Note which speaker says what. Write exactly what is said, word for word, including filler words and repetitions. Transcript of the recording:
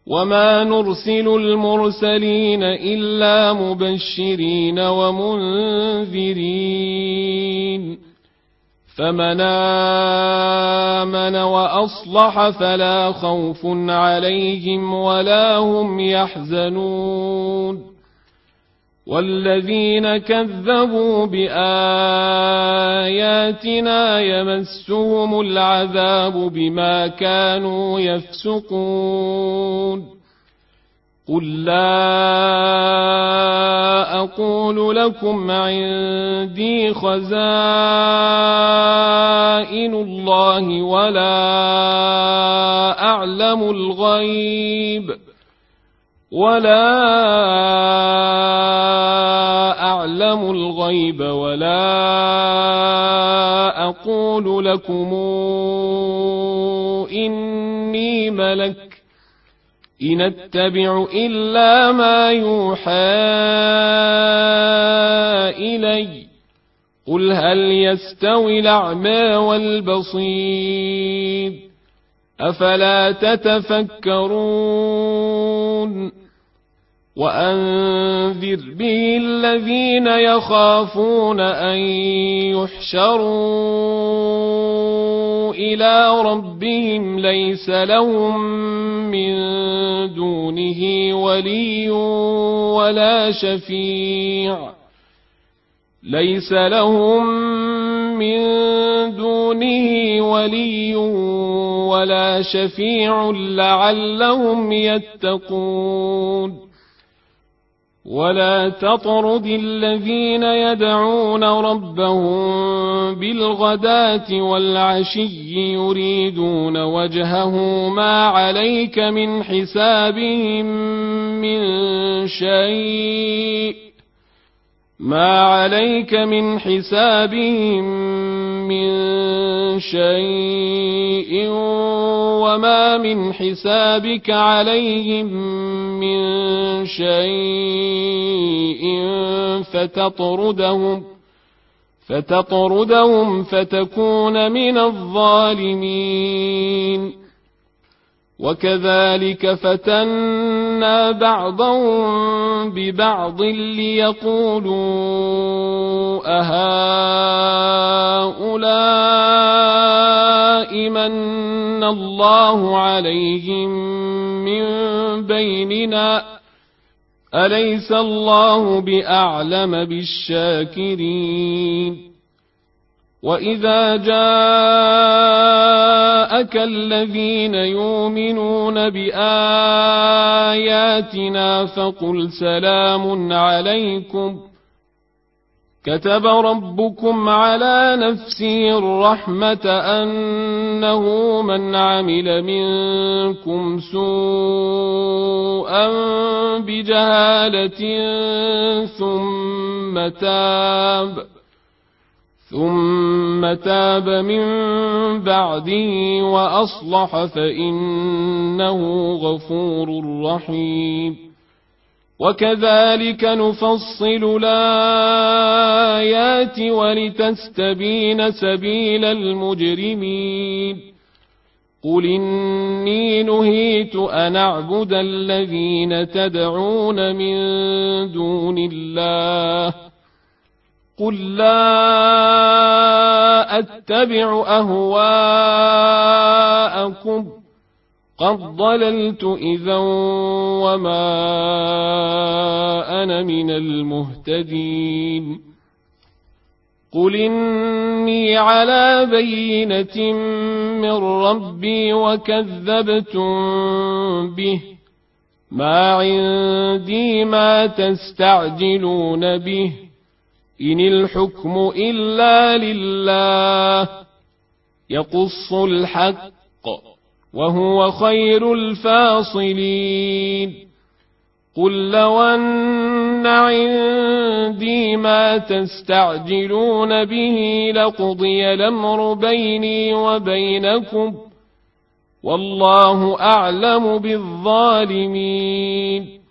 Speaker 1: وما نرسل المرسلين إلا مبشرين ومنذرين فمن آمن وأصلح فلا خوف عليهم ولا هم يحزنون والذين كذبوا بآياتنا يمسهم العذاب بما كانوا يفسقون قل لا أقول لكم عندي خزائن الله ولا أعلم الغيب ولا أعلم الغيب ولا أقول لكم إني ملك إن أتبع إلا ما يوحى إلي قل هل يستوي الأعمى والبصير أفلا تتفكرون وأنذر به الذين يخافون أن يحشروا إلى ربهم ليس لهم من دونه ولي ولا شفيع ليس لهم من دونه ولي ولا شفيع لعلهم يتقون ولا تطرد الذين يدعون ربهم بالغداة والعشي يريدون وجهه ما عليك من حسابهم من شيء ما عليك من حسابهم من شيء وما من حسابك عليهم من شيء فتطردهم فتطردهم فتكون من الظالمين وكذلك فتنا بعضهم ببعض ليقولوا أهؤلاء من الله عليهم من بيننا أليس الله بأعلم بالشاكرين وإذا جاءك الذين يؤمنون بآياتنا فقل سلام عليكم كتب ربكم على نفسه الرحمة أنه من عمل منكم سوءا بجهالة ثم تاب ثم تاب من بعده وأصلح فإنه غفور رحيم وكذلك نفصل الآيات ولتستبين سبيل المجرمين قل إني نهيت أن أعبد الذين تدعون من دون الله قل لا أتبع أهواءكم قد ضللت إذا وما أنا من المهتدين قل إني على بينة من ربي وكذبتم به ما عندي ما تستعجلون به إن الحكم إلا لله يقص الحق وهو خير الفاصلين قل لو أن عندي ما تستعجلون به لقضي الأمر بيني وبينكم والله أعلم بالظالمين